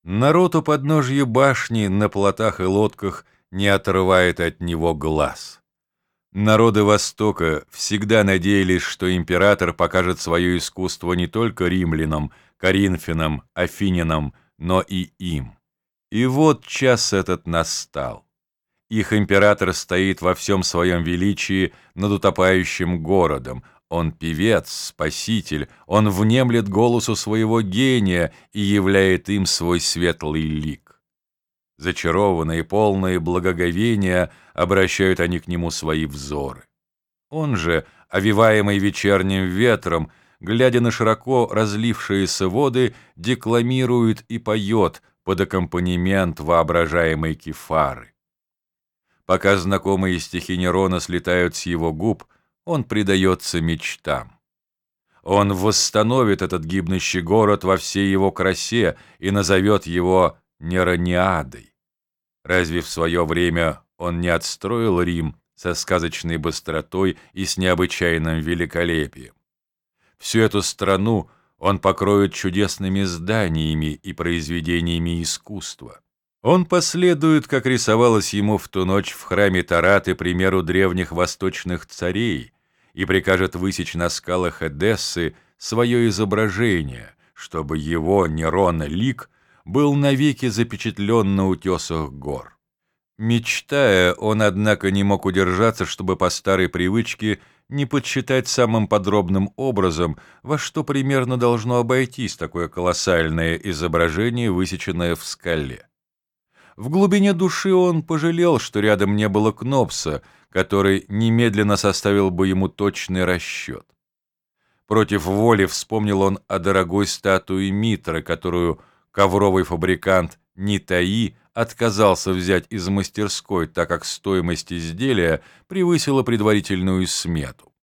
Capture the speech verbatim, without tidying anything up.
Народ у подножья башни на плотах и лодках не отрывает от него глаз. Народы Востока всегда надеялись, что император покажет свое искусство не только римлянам, коринфянам, афинянам, но и им. И вот час этот настал. Их император стоит во всем своем величии над утопающим городом. Он певец, спаситель, он внемлет голосу своего гения и являет им свой светлый лик. Зачарованные, полные благоговения, обращают они к нему свои взоры. Он же, овиваемый вечерним ветром, глядя на широко разлившиеся воды, декламирует и поет под аккомпанемент воображаемой кефары. Пока знакомые стихи Нерона слетают с его губ, он предается мечтам. Он восстановит этот гибнущий город во всей его красе и назовет его Нерониадой. Разве в свое время он не отстроил Рим со сказочной быстротой и с необычайным великолепием? Всю эту страну он покроет чудесными зданиями и произведениями искусства. Он последует, как рисовалось ему в ту ночь в храме Тараты, примеру древних восточных царей, и прикажет высечь на скалах Эдессы свое изображение, чтобы его, Нерон, лик был навеки запечатлен на утесах гор. Мечтая, он, однако, не мог удержаться, чтобы по старой привычке не подсчитать самым подробным образом, во что примерно должно обойтись такое колоссальное изображение, высеченное в скале. В глубине души он пожалел, что рядом не было Кнопса, который немедленно составил бы ему точный расчет. Против воли вспомнил он о дорогой статуе Митры, которую ковровый фабрикант Нитаи отказался взять из мастерской, так как стоимость изделия превысила предварительную смету.